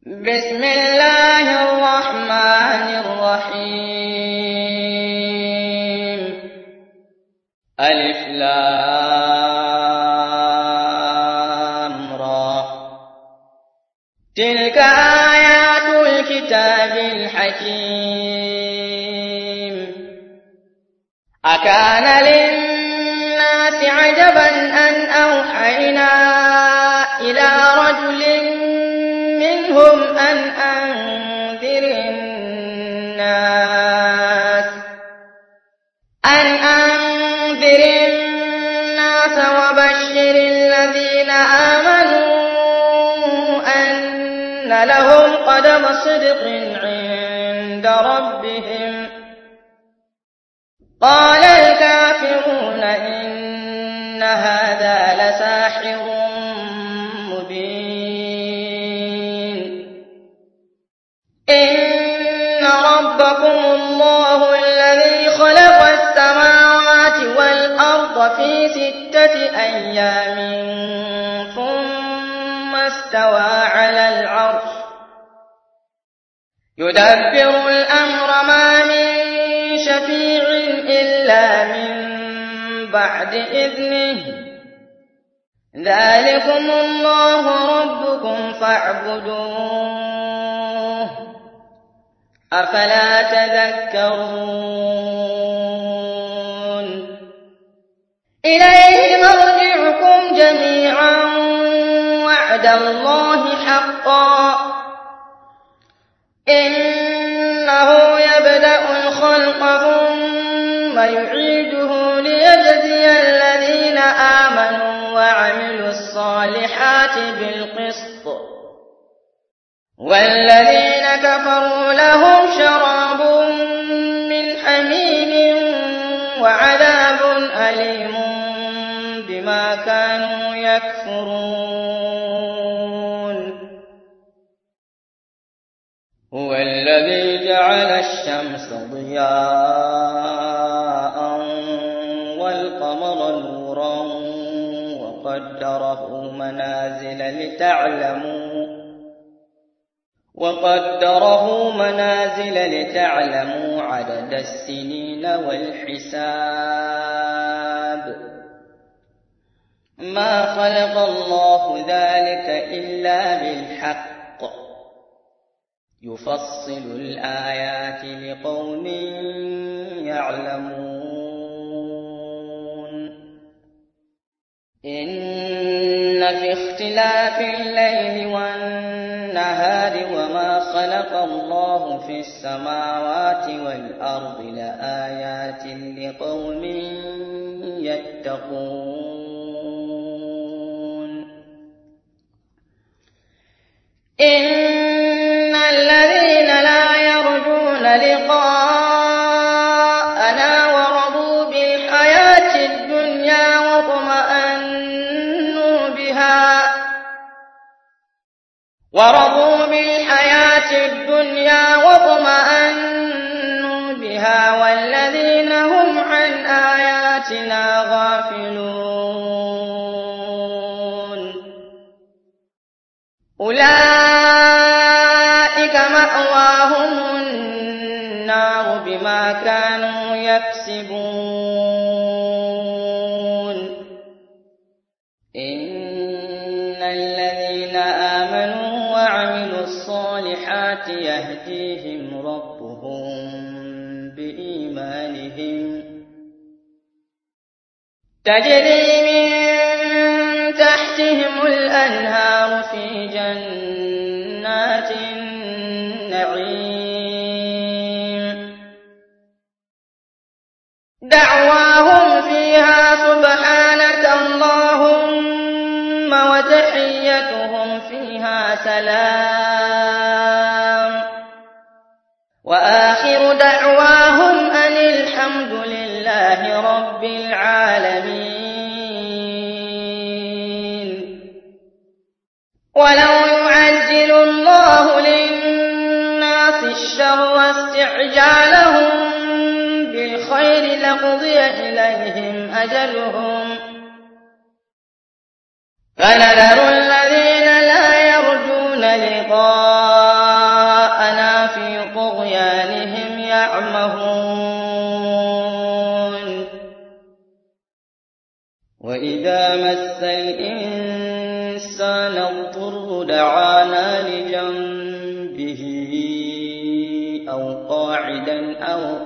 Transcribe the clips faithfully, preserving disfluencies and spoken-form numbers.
بسم الله الرحمن الرحيم. ألف لام را. تلك آيات الكتاب الحكيم. أكان للناس عجبا أن أوحينا إلى رجل منهم أن أنذر الناس أن أنذر الناس وبشر الذين آمنوا أن لهم قدم صدق عند ربهم. قال الكافرون إن هذا لساحر مبين. إن ربكم الله الذي خلق السماوات والأرض في ستة أيام ثم استوى على العرش يدبر الأمر ما من شفيع إلا من بعد إذنه. ذلكم الله ربكم فاعبدوه أفلا تذكرون. إليه مرجعكم جميعا وعد الله حقا. إنه يبدأ الخلق ثم يعيده ليجزي الذين آمنوا وعملوا الصالحات بالقسط، والذين كفروا لهم شراب من حميم وعذاب أليم بما كانوا يكفرون. هو الذي جعل الشمس ضياء والقمر نورا وقدره منازل لتعلموا وقدره منازل لتعلموا عدد السنين والحساب. ما خلق الله ذلك إلا بالحق يفصل الآيات لقوم يعلمون. إن في اختلاف الليل والنهار وما خلق الله في السماوات والأرض لآيات لقوم يتقون. إن الذين لا يرجون لقاءنا ورضوا بالحياة الدنيا واطمأنوا بها ورضوا بالحياة الدنيا واطمأنوا بها والذين هم عن آياتنا غافلون أولئك مأواهم النار بما كانوا يكسبون. إن الذين آمنوا وعملوا الصالحات يهديهم ربهم بإيمانهم تجري من تحتهم الأنهار في جنات النعيم. دعواهم فيها سبحانك اللهم وتحيتهم فيها سلام وآخر دعواهم أن الحمد لله رب العالمين. ولو يعجل الله للناس الشر استعجالهم بالخير لقضي إليهم أجلهم فنذر الذين لا يرجون لقاءنا وإذا مس الإنسان الضر دعانا لجنبه أو قاعدا أو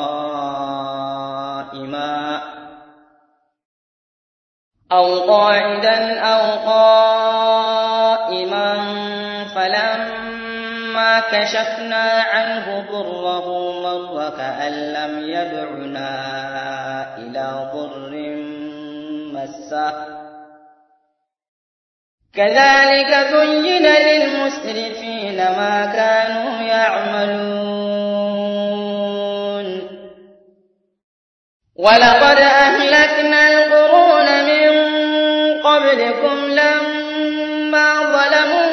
قائما أو قاعدا أو قائما فلما كشفنا عنه ضره مر كأن لم يدعنا إلى ضر مسه كذلك زين للمسرفين ما كانوا يعملون ولقد أهلكنا القرون من قبلكم لما ظلموا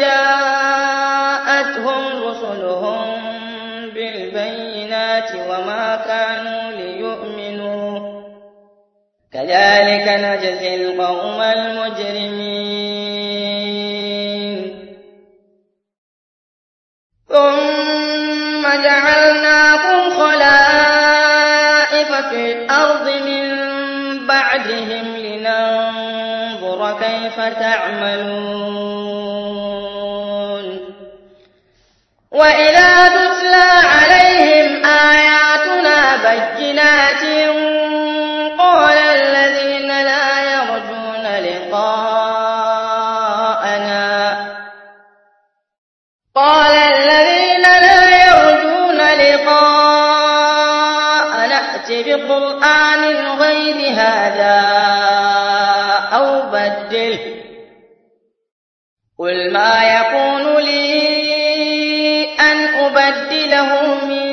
وجاءتهم رسلهم بالبينات وما كانوا ليؤمنوا كذلك نجزي القوم المجرمين ثم جعلناكم خلائف في الأرض من بعدهم لننظر كيف تعملون وإذا تتلى عليهم آياتنا بينات قال الذين لا يرجون لقاءنا قال الذين لا يرجون لقاءنا ائت بقرآن غير هذا أو بدله قل ما يكون لي أن أبدله من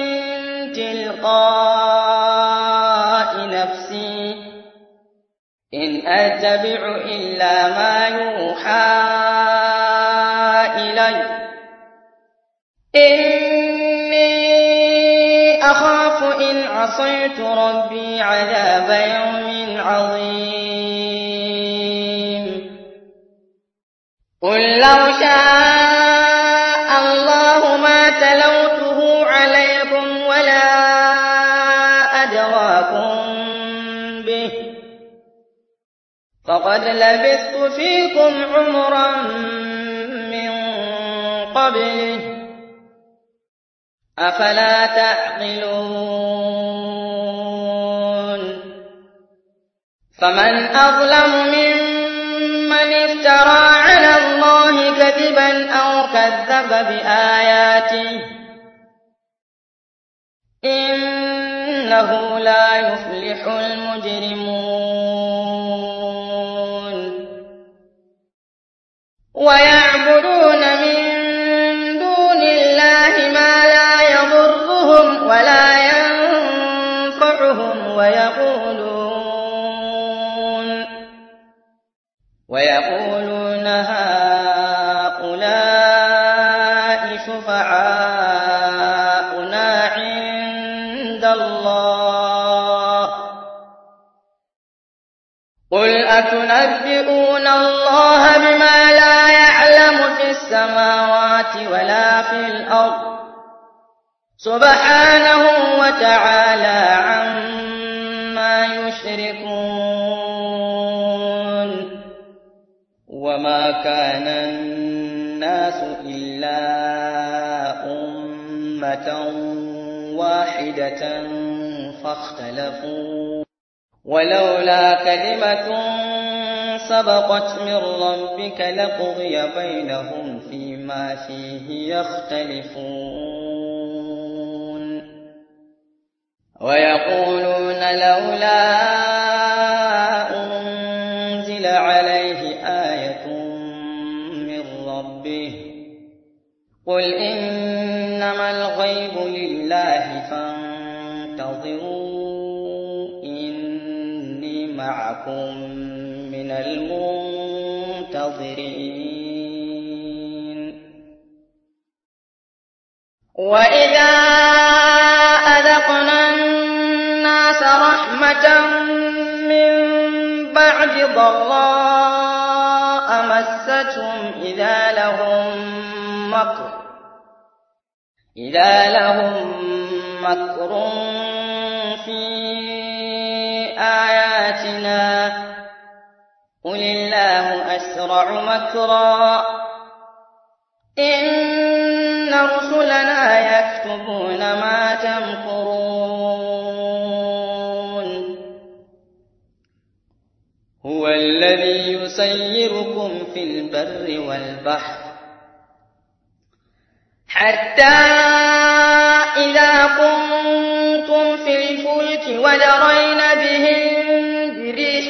تلقاء نفسي إن أتبع إلا ما يوحى إلي إني أخاف إن عصيت ربي عذاب يوم عظيم قل لو شاء الله ما تلوته عليكم ولا أدراكم به فقد لبثت فيكم عمرا من قبله أفلا تعقلون فمن أظلم ممن افترى على الله كذبا أو كذب بآياته إنه لا يفلح المجرمون ويعبدون من دون الله ما لا يضرهم ولا ينفعهم ويقولون ويقولون هؤلاء شفعاؤنا عند الله قل أتنبئون الله بما لا يعلم في السماوات ولا في الأرض سبحانه وتعالى عما يشركون وما كان الناس إلا أمة واحدة فاختلفوا ولولا كلمة سبقت من ربك لقضي بينهم فيما فيه يختلفون ويقولون لولا أنزل عليه آية من ربه قل إنما الغيب لله فانتظروا إني معكم من المنتظرين وإذا أذقنا الناس رحمة من بعد ضراء مستهم إذا لهم مكر إذا لهم مكر في آياتنا قل الله أسرع مكرا إن رسلنا يكتبون ما تمكرون هو الذي يسيركم في البر والبحر حتى إذا كنتم في الفلك وجرين بهم بريح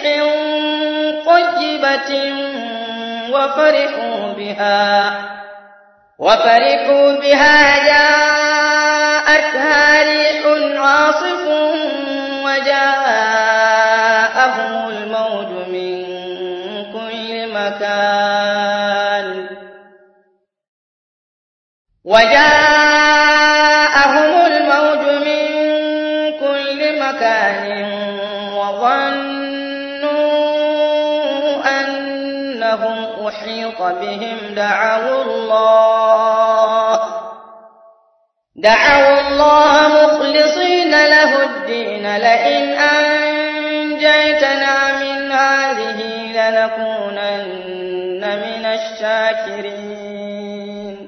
طيبة وفرحوا بها وفرحوا بها جاءتها ريح عاصف وجاءهم الموج من كل مكان وجاءهم الموج من كل مكان وظنوا أنهم أحيط بهم دعوا الله دعوا الله مخلصين له الدين لئن أنجيتنا من هذه لنكونن من الشاكرين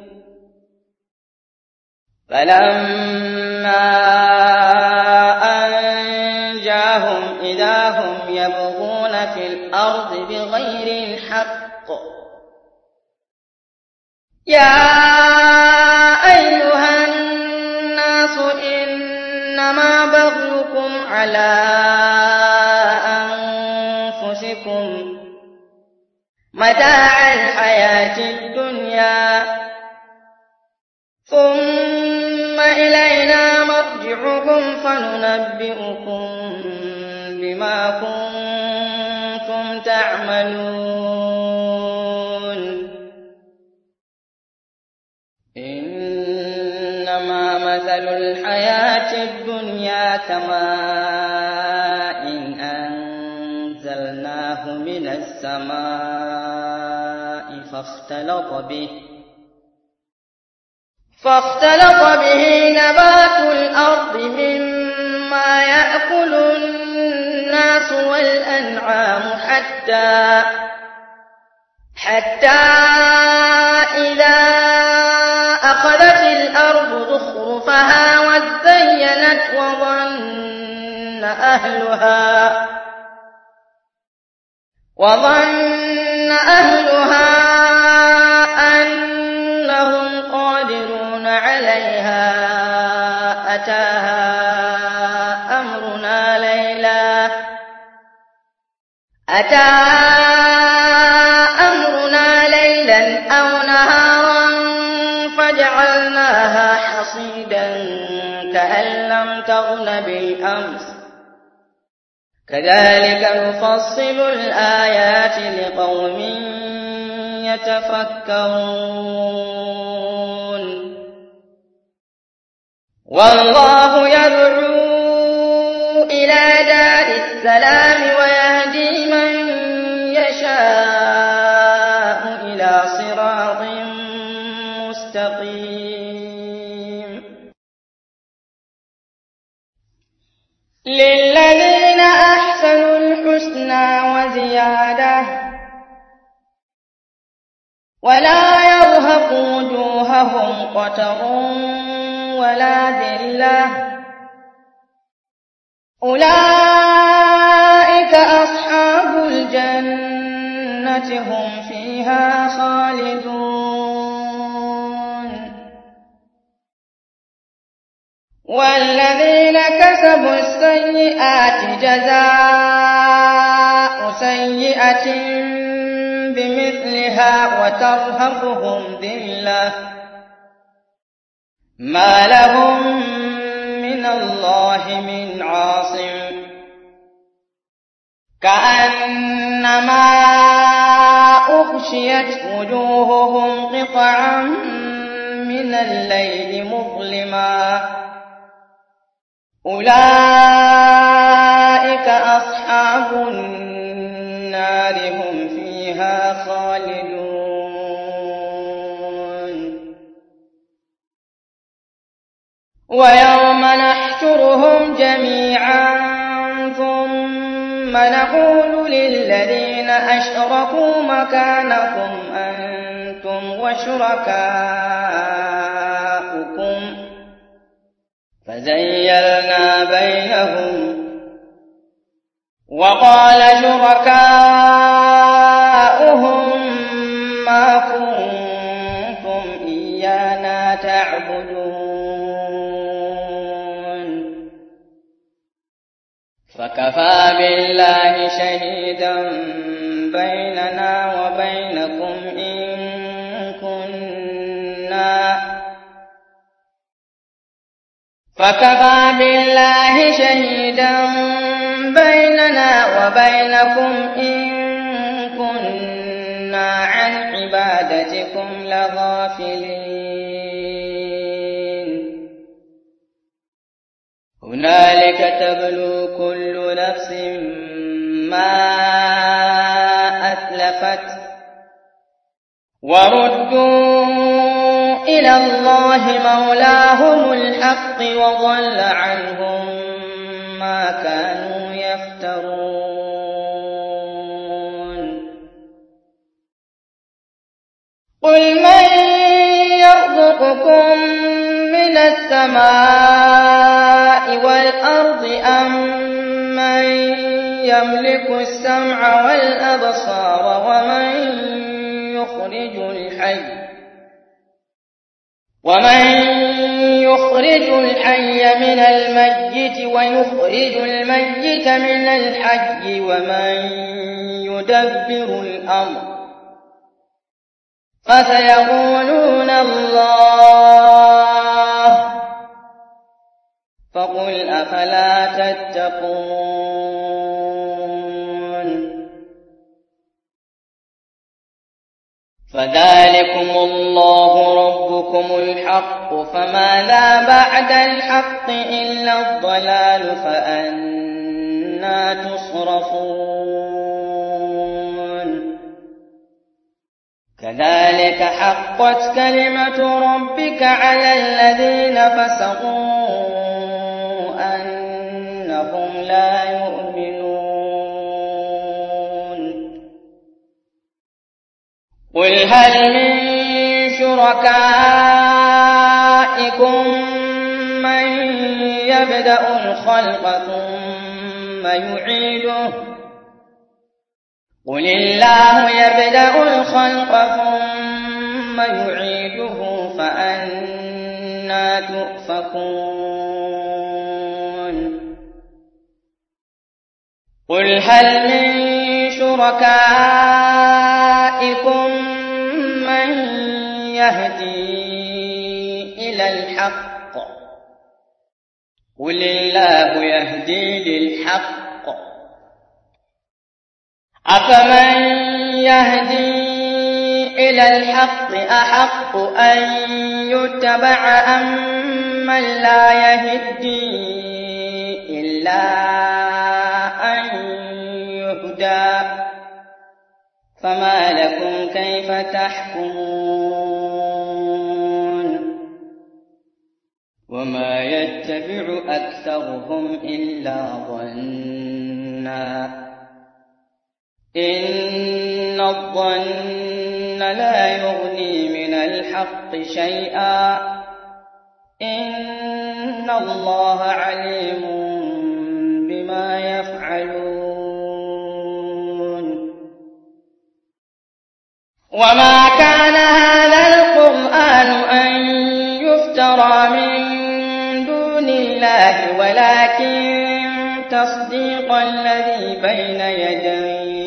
فلما أنجاهم إذا هم يبغون في الأرض بغير الحق يا أيها الناس إنما بغيكم على أنفسكم متاع الحياة الدنيا ثم إلينا مرجعكم فننبئكم بما كنتم تعملون إنما مثل الحياة الدنيا كماء إن أنزلناه من السماء فاختلط به فاختلط به نبات الأرض مما يأكل الناس والأنعام حتى حتى إذا أخذت الأرض زخرفها وزينت وظن أهلها وظن أهلها أنهم قادرون عليها أتاها أمرنا ليلا أتاها أمرنا ليلا أو نهارا فجعلناها حصيدا كأن لم تغن بالأمس كذلك نفصل الآيات لقوم يتفكرون والله يدعو إلى دار السلام ويهدي من يشاء إلى صراط مستقيم للذين أحسنوا الحسنى وزيادة ولا يرهق وجوههم قتر ولا ذلة أولئك أصحاب الجنة هم فيها خالدون والذين كسبوا السيئات جزاء سيئة بمثلها وترهقهم ذلة ما لهم من الله من عاصم كأنما أغشيت وجوههم قطعا من الليل مظلما أولئك أصحاب النار هم فيها خالدون ويوم نحشرهم جميعا ثم ثم نقول للذين أشركوا مكانكم أنتم وشركاؤكم فزيّلنا بينهم وقال شركاؤهم ما كنتم إيانا تعبدون فكفى بالله شهيدا بيننا وبينكم إن كنا فكفى بالله شهيدا بيننا وبينكم إن كنا عن عبادتكم لغافلين هنالك تبلو كل نفس ما أتلفت وردوا إلى الله مولاهم الحق وضل عنهم ما كانوا يفترون قل من يرزقكم من السماء والأرض أم من يملك السمع والأبصار ومن يخرج الحي ومن يخرج الحي من الميت ويخرج الميت من الحي ومن يدبر الأمر فسيقولون الله فقل أفلا تتقون فذلكم الله ربكم الحق فماذا بعد الحق إلا الضلال فأنى تصرفون كذلك حقت كلمة ربك على الذين فسقوا أنهم لا يؤمنون قل هل من شركائكم من يبدأ الخلق ثم يعيده قل الله يبدأ الخلق ثم يعيده فأنى تؤفكون قل هل من شركائكم من يهدي إلى الحق قل الله يهدي للحق أفمن يهدي إلى الحق أحق أن يتبع أم من لا يهدي إلا أن يهدى فما لكم كيف تحكمون وما يتبع أكثرهم إلا ظنّا إن الظن لا يغني من الحق شيئا إن الله عليم بما يفعلون وما كان هذا القرآن أن يفترى من دون الله ولكن تصديق الذي بين يديه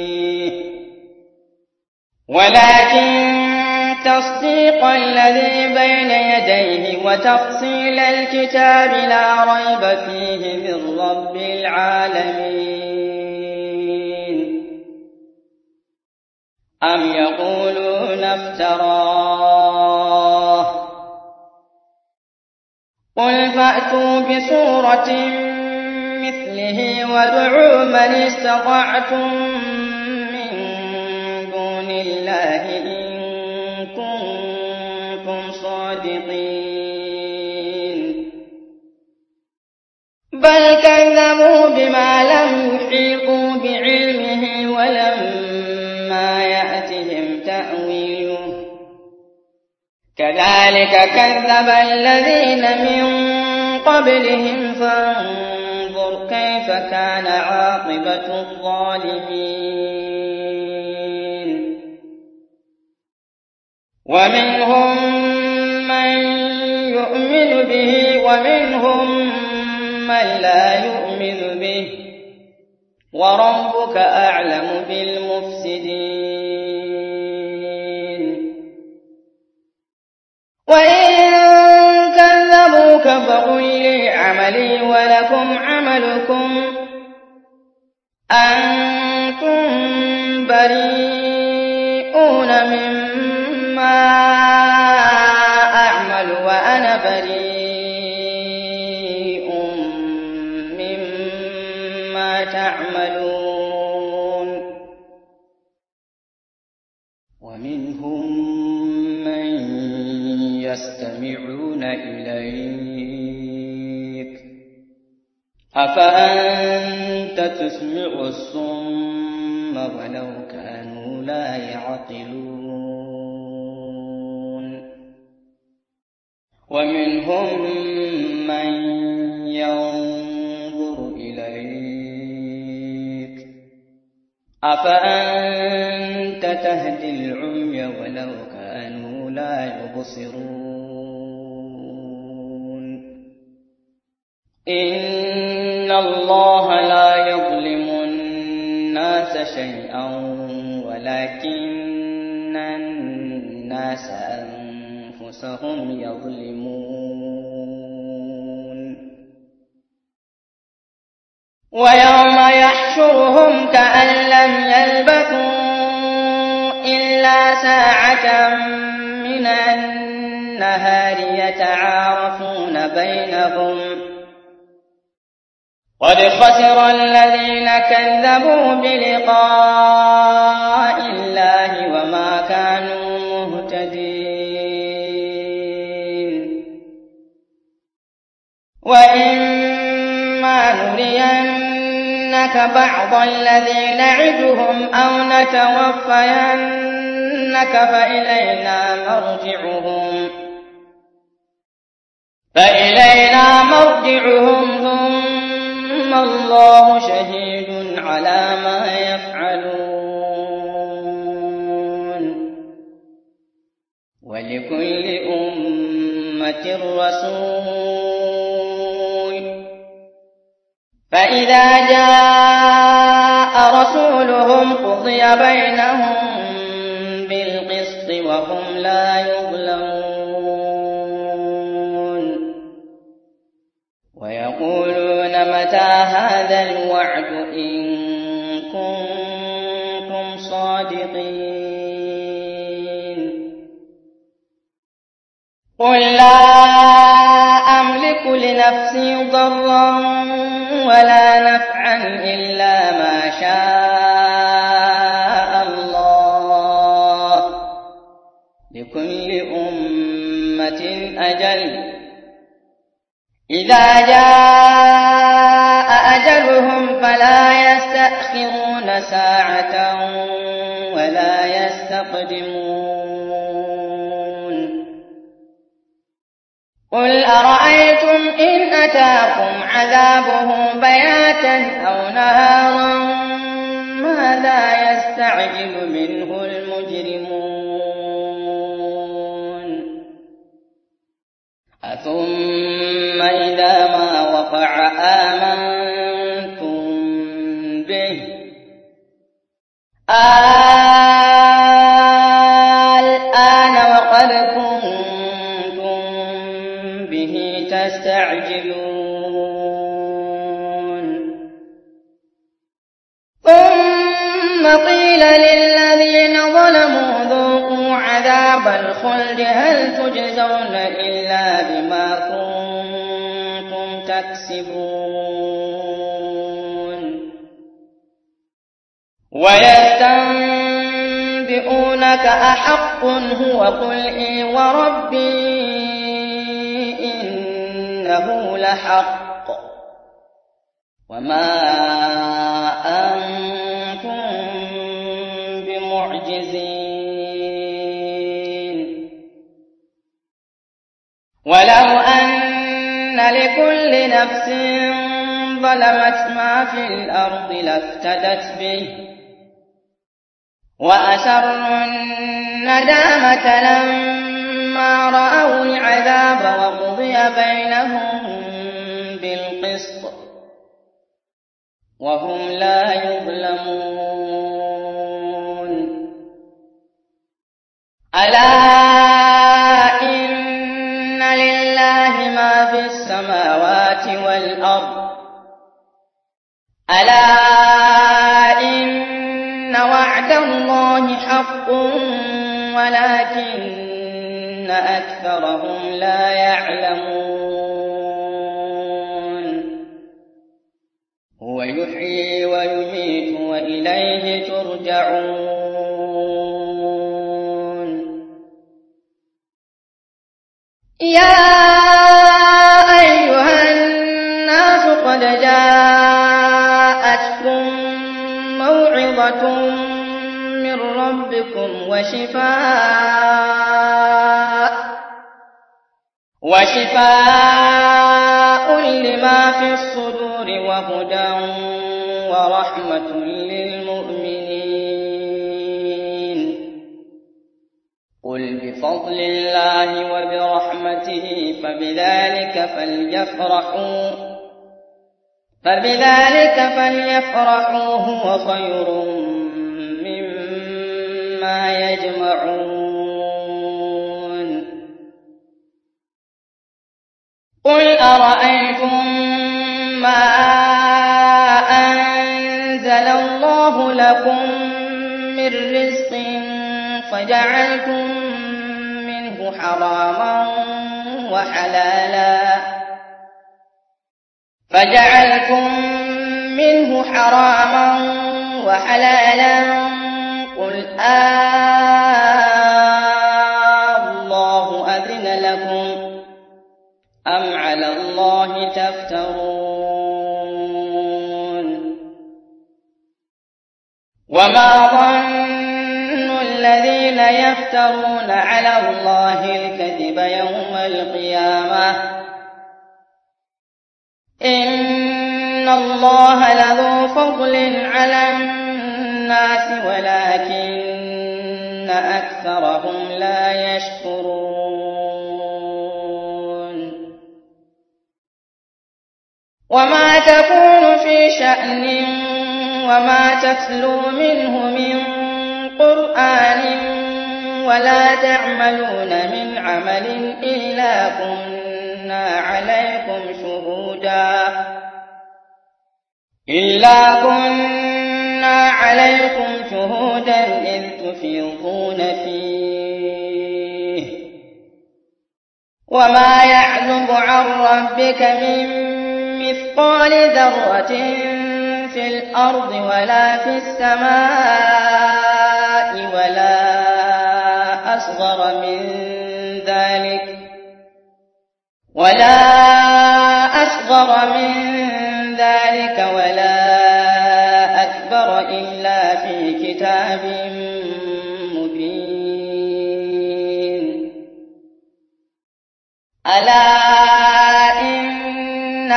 ولكن تصديق الذي بين يديه وتفصيل الكتاب لا ريب فيه من رب العالمين أم يقولون افتراه قل فأتوا بسورة مثله وادعوا من استطعتم من دون الله إن كنتم صادقين بل كذبوا بما لم يحيطوا بعلمه ولما يأتهم تأويله كذلك كذب الذين من قبلهم فانظر كيف كان عاقبة الظالمين ومنهم من يؤمن به ومنهم من لا يؤمن به وربك أعلم بالمفسدين وإن كذبوك فقل لي عملي ولكم عملكم أنتم بريئون مما أعمل وأنا بريء مما تعملون ومنهم من يستمعون إليك أفأنت تسمع الصم ولو كانوا لا يعقلون ومنهم من ينظر إليك أفأنت تهدي العمي ولو كانوا لا يبصرون إن الله لا يظلم الناس شيئا ولكن الناس أنفسهم يظلمون ويوم يحشرهم كأن لم يلبثوا إلا ساعة من النهار يتعارفون بينهم قد خسر الذين كذبوا بلقاء الله وما كانوا مهتدين وإما نرينك بعض الذي نعدهم أو نتوفينك فإلينا مرجعهم فإلينا مرجعهم ثم الله شهيد على ما يفعلون ولكل أمة رسول فإذا جاء رسولهم قضي بينهم بالقسط وهم لا يظلمون ويقولون متى هذا الوعد إن كنتم صادقين قل لا أملك لنفسي ضرا ولا نفعا إلا ما شاء الله لكل أمة أجل إذا جاء أجلهم فلا يستأخرون ساعة ولا يستقدمون قل أرأيتم إن أتاكم عذابه بياتا أو نهارا ماذا يستعجل منه المجرمون أثم إذا ما وقع آمنتم به الآن وقد كنتم به تستعجلون ثم قيل للذين ظلموا ذوقوا عذاب الخلد هل تجزون إلا بما كنتم تكسبون ويستنبئونك أحق هو قل إي وربي إنه لحق وما أنتم بمعجزين. ولو أن لكل نفس ظلمت ما في الأرض لافتدت به وأسروا الندامة لما رأوا العذاب وقضي بينهم بالقسط وهم لا يظلمون. ألا إن لله ما في السماوات والأرض ألا إن وعد الله حق ولكن أكثرهم لا يعلمون. هو يحيي ويميت وإليه ترجعون. يا أيها الناس قد جاءتكم موعظة من ربكم وشفاء وشفاء لما في الصدور وهدى ورحمة للمؤمنين. قل بفضل الله وبرحمته فبذلك فليفرحوا فبذلك فليفرحوا هو خير مما يجمعون. قل أرأيتم ما أنزل الله لكم من رزق فجعلتم منه حراما وحلالا فجعلتم منه حراما وحلالا قل الله أذن لكم أم على الله تفترون. وما ظن الذين يفترون على الله الكذب يوم القيامة إن الله لذو فضل على الناس ولكن أكثرهم لا يشكرون. وما تكون في شأن وما تتلو منه من قرآن ولا تعملون من عمل إلا كنا عليكم شهودا إلا كنا عليكم شهودا إذ تفيضون فيه وما يعزب عن ربك من مثقال ذرة في الأرض ولا في السماء ولا أصغر من ذلك ولا أصغر من ذلك ولا أكبر إلا في كتاب مبين. ألا إن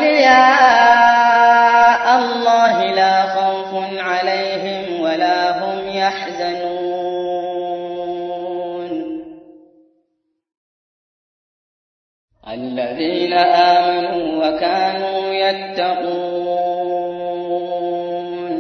أولياء الله لا خوف عليهم ولا هم يحزنون. الذين آمنوا وكانوا يتقون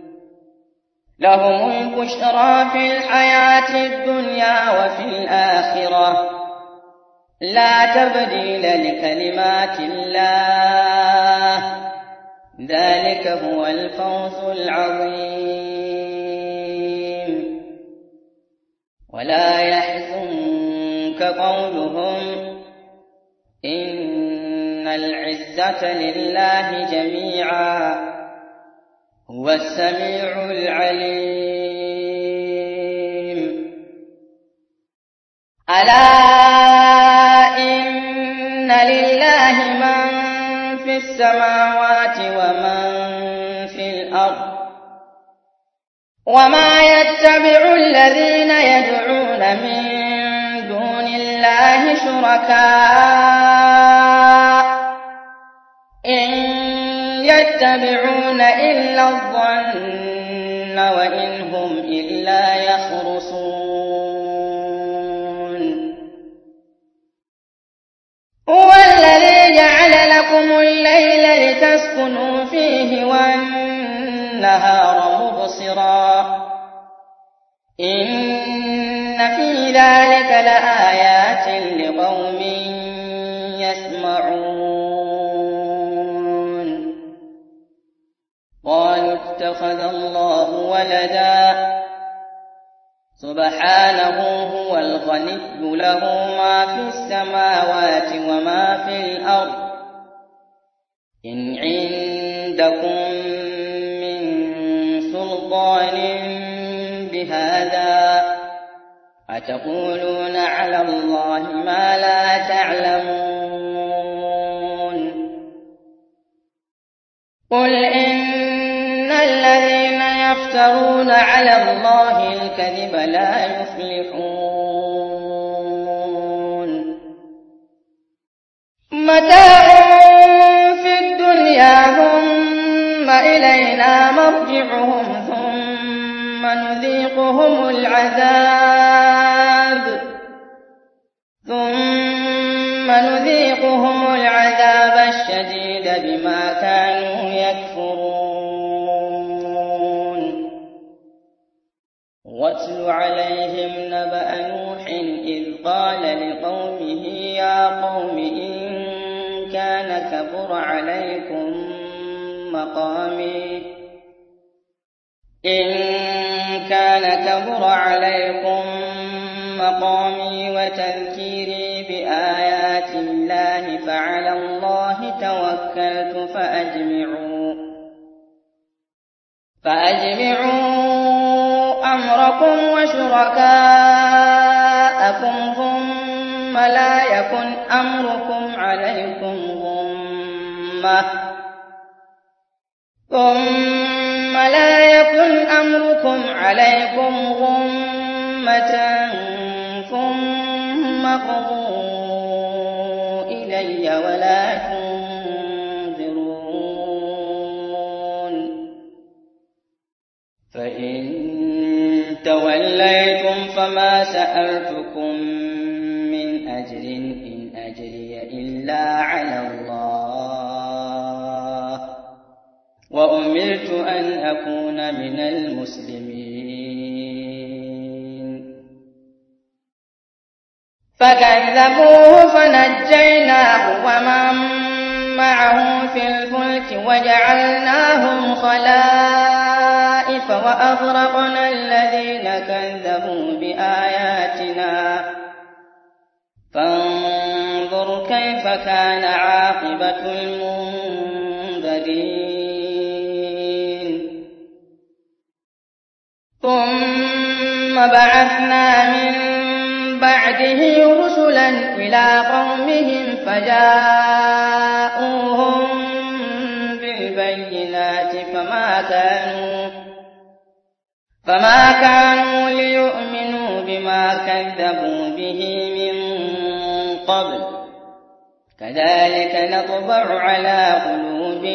لهم البشرى في الحياة الدنيا وفي الآخرة لا تبديل لكلمات الله ذلك هو الفوز العظيم. ولا يحزنك قولهم إن العزة لله جميعا هو السميع العليم. ألا إن لله من في في السماوات ومن في الأرض وما يتبع الذين يدعون من دون الله شركاء إن يتبعون إلا الظن وإن هم إلا يخرصون هو الذي جعل لكم الليل لتسكنوا فيه والنهار مبصرا إن في ذلك لآيات لقوم يسمعون قالوا اتخذ الله ولدا سبحانه هو الغني له ما في السماوات وما في الأرض إن عندكم من سلطان بهذا أتقولون على الله ما لا تعلمون قل إن الذين يفترون على الله الكذب لا يفلحون متاع في الدنيا ثم إلينا مرجعهم ثم نذيقهم العذاب ثم نذيقهم العذاب الشديد بما كانوا يكفرون واتل عليهم نبأ نوح إذ قال لقومه يا قوم إن كان كبر عليكم مقامي إن كان كبر عليكم مقامي وتذكيري بآيات الله فعلى الله توكلت فأجمعوا فأجمعوا أمركم وشركاءكم ثم لا يكن أمركم عليكم غمة ثم لا يكن أمركم عليكم غمة ثم قضوا إلي ولا تنظرون فإن توليتم فما سألتكم من أجر إن أجري إلا على الله وأمرت أن أكون من المسلمين فكذبوه فنجيناه ومن معه في الفلك وجعلناهم خلائف وأغرقنا الذين كذبوا بآياتنا فانظر كيف كان عاقبة المنذرين ثم بعثنا من بعده رسلا إلى قومهم فجاءوهم بالبينات فما كانوا فما كانوا ليؤمنوا بما كذبوا به من قبل كذلك نطبع على قلوب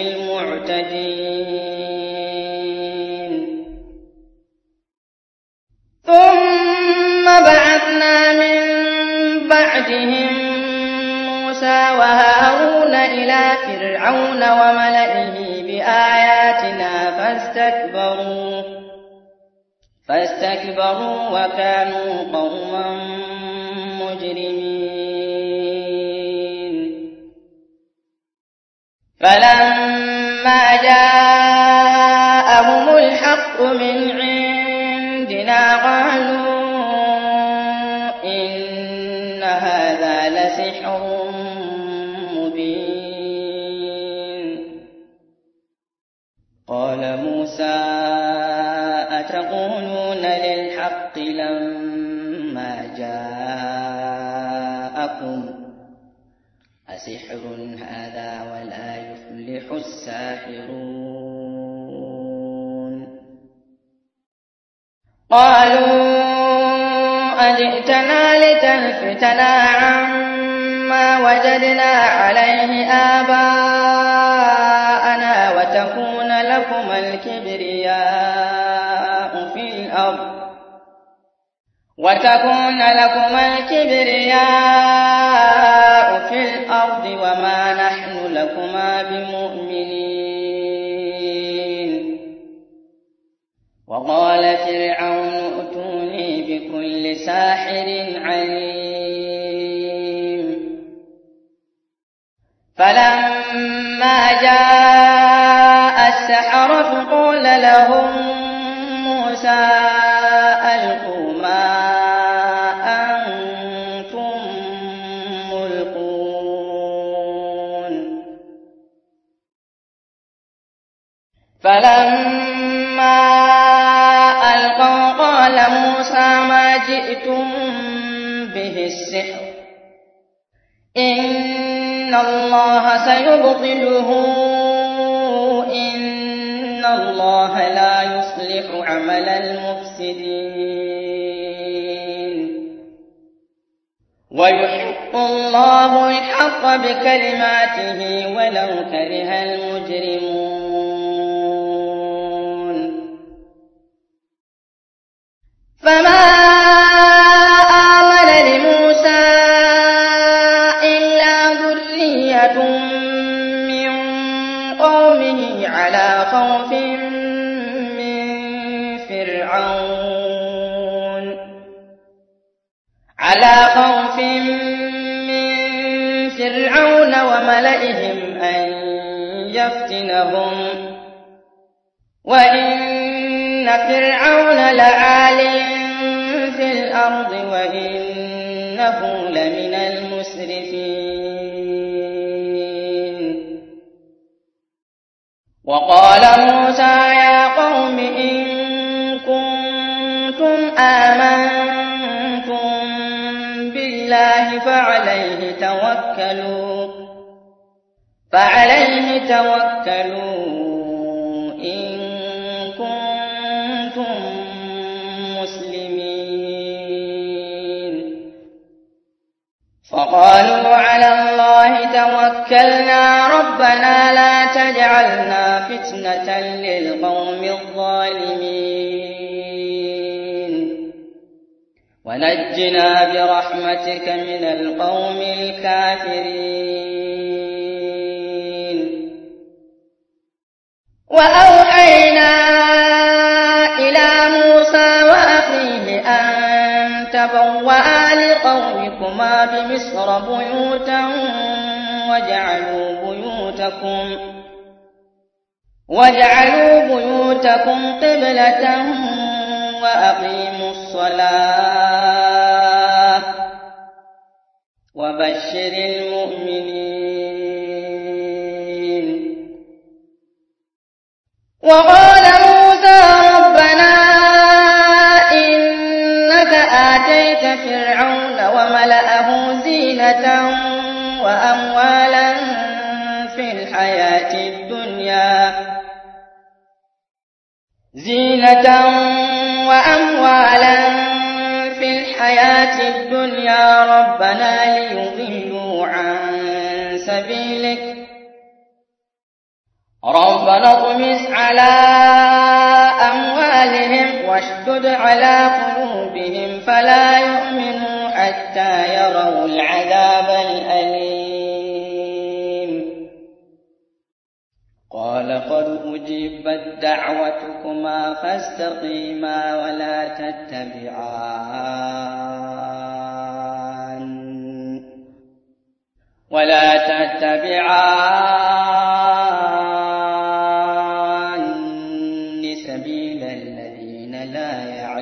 المعتدين ثم بعثنا من بعدهم موسى وهارون إلى فرعون وملئه بآياتنا فاستكبروا فاستكبروا وكانوا قوما مجرمين فلما جاءهم الحق من عندنا قالوا إن هذا لسحر مبين قال موسى أتقولون للحق لما جاءكم أسحر هذا ولا يفلح الساحرون قالوا أجئتنا لتلفتنا عما وجدنا عليه آباءنا وتكون لكم الكبرياء في الأرض وتكون لكم الكبرياء في الأرض وما نحن لكما بمؤمنين وقال فرعون ائتوني بكل ساحر عليم فلما جاء السحرة قال لهم موسى ألقوا ما أنتم ملقون فلما ألقوا قال موسى ما جئتم به السحر إن الله سيبطله إن الله لا يصلح عمل المفسدين ويحق الله الحق بكلماته ولو كره المجرمون فما آمن لموسى إلا ذرية من قومه على خوف من فرعون على خوف من فرعون وملئهم أن يفتنهم وإن فرعون لعال في الأرض وإنه لمن المسرفين وقال موسى يا قوم إن كنتم آمنتم بالله فعليه توكلوا فعليه توكلوا إن كنتم مسلمين فقالوا على الله توكلنا ربنا لا تجعلنا فتنة للقوم الظالمين ونجنا برحمتك من القوم الكافرين وأوحينا إلى موسى وأخيه أن تبوأ لقومكما بمصر بيوتا وجعلوا بيوتكم وجعلوا بيوتكم قبلة وأقيموا الصلاة وبشر المؤمنين وقال موسى ربنا إنك آتيت فرعون وملأه زينة وأموالا في الحياة الدنيا زينة وأموالا في الحياة الدنيا ربنا ليضلوا عن سبيلك ربنا اطمس على أموالهم واشدد على قلوبهم فلا يؤمنوا حتى يروا العذاب الأليم قال قد أجيبت دعوتكما فاستقيما ولا تتبعان ولا تتبعان سبيل الذين لا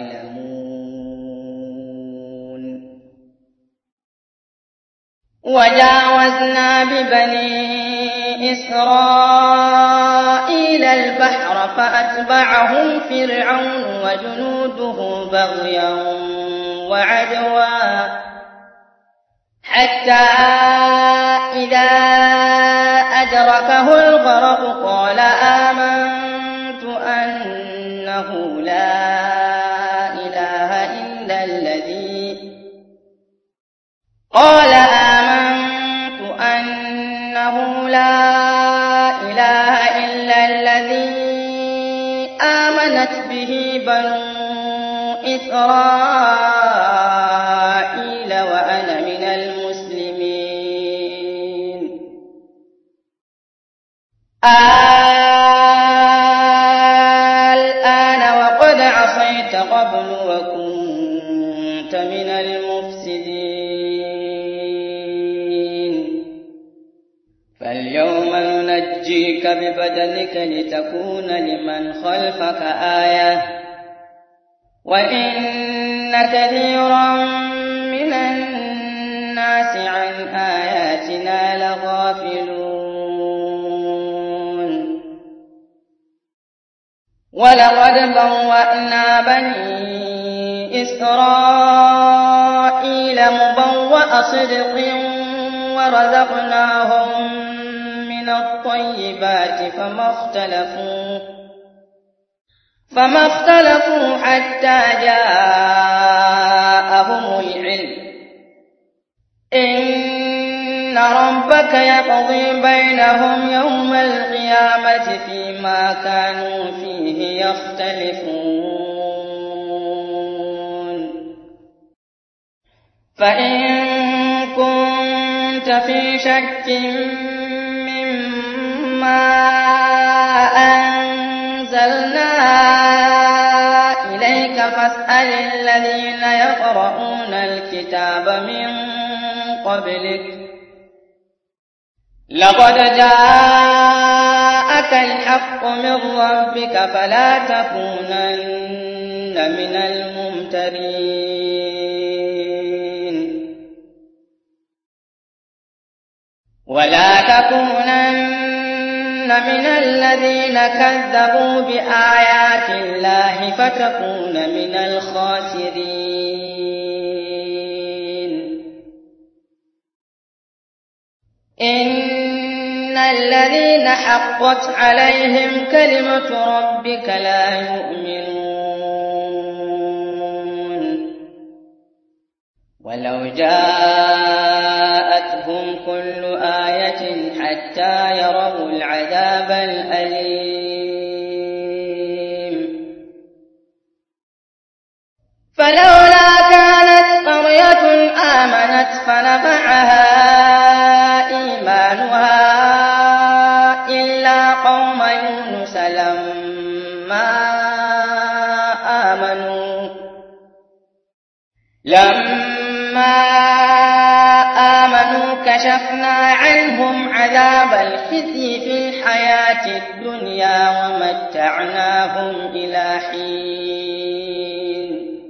يعلمون وجاوزنا ببني إسرائيل البحر فأتبعهم فرعون وجنوده بغيا وعدوا حتى إذا أدركه الغرق قال آمنت أنه لا إله إلا الذي قال آمنت أنه لا إله إلا الذي آمنت به بنو إسرائيل وأنا من المسلمين الآن وقد عصيت قبل وكنت من المفسدين فاليوم ننجيك ببدنك لتكون لمن خلفك آية وإن كثيرا من الناس عن آياتنا لغافلون ولقد بوأنا بني إسرائيل مبوأ صدق ورزقناهم من الطيبات فما اختلفوا فما اختلفوا حتى جاءهم العلم إن ربك يقضي بينهم يوم القيامة فيما كانوا فيه يختلفون فإن كنت في شك مما أنزلنا إليك فاسأل الذين يقرؤون الكتاب من قبلك لقد جاءك الحق من ربك فلا تكونن من الممترين ولا تكونن من الذين كذبوا بآيات الله فتكون من الخاسرين إن الذين حقت عليهم كلمة ربك لا يؤمنون ولو جاءتهم كل آية حتى يروا العذاب الأليم فلولا كانت قرية آمنت فنفعها إيمانها إلا قوم يونس لما آمنوا لما آمنوا كشفنا عنهم عذاب الخزي في الحياة الدنيا ومتعناهم إلى حين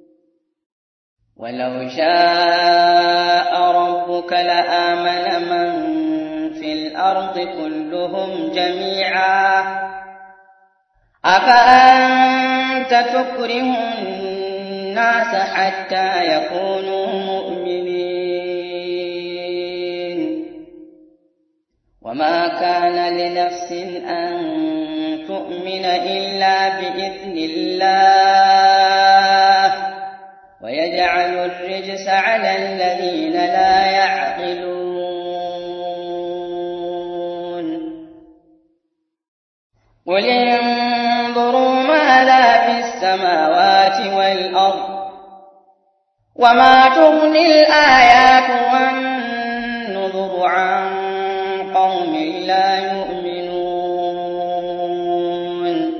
ولو شاء ربك لآمن من في الأرض كلهم جميعا أفأنت تكره الناس حتى يكونوا مؤمنين وما كان لنفس أن تؤمن إلا بإذن الله ويجعل الرجس على الذين لا يعقلون قل انظروا ماذا في السماوات والأرض وما تغني الآيات والنذر عن قوم لا يؤمنون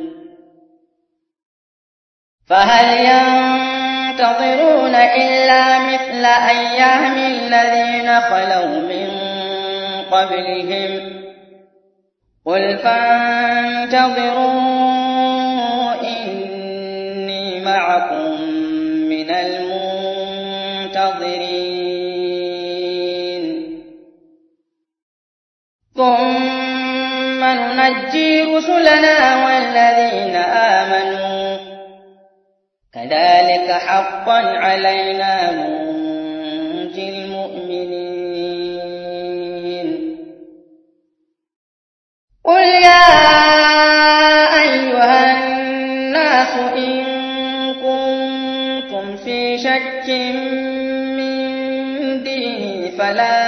فهل ينتظرون إلا مثل أيام الذين خلوا من قبلهم قل فانتظروا إني معكم من المنتظرين ثم ننجي رسلنا والذين آمنوا كذلك حقا علينا ننجي المؤمنين فلا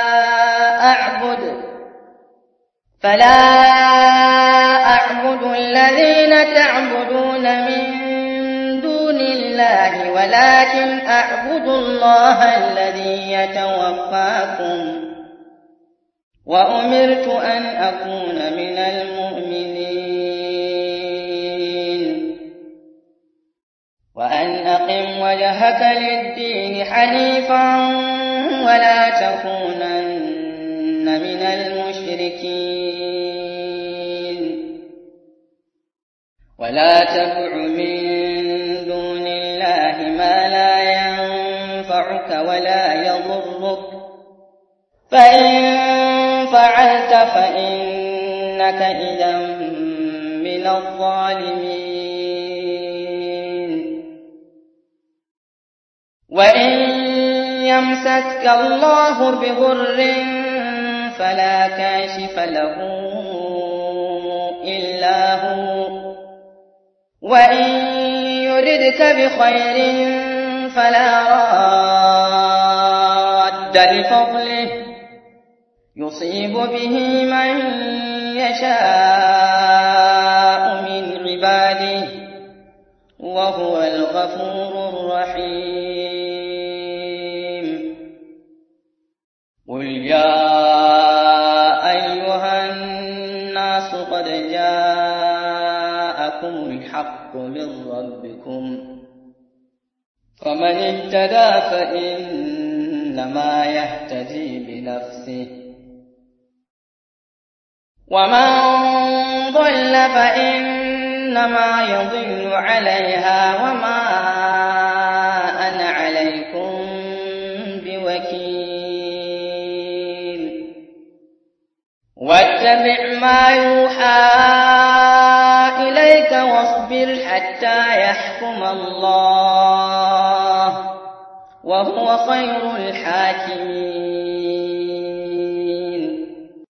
أعبد فلا أعبد الذين تعبدون من دون الله ولكن أعبد الله الذي يتوفاكم وأمرت أن أكون من المؤمنين وأن أقم وجهك للدين حنيفا ولا تكونن من المشركين ولا تدع من دون الله ما لا ينفعك ولا يضرك فإن فعلت فإنك إذا من الظالمين وإن يمسسك الله بضر فلا كاشف له إلا هو وإن يردك بخير فلا راد لفضله يصيب به من يشاء من عباده وهو الغفور الرحيم قل يا أيها الناس قد جاءكم الحق من ربكم فمن اهتدى فإنما يهتدي بنفسه ومن ضل فإنما يضل عليها وما أنا عليكم بوكيل واتبع ما يوحى إليك واصبر حتى يحكم الله وهو خير الحاكمين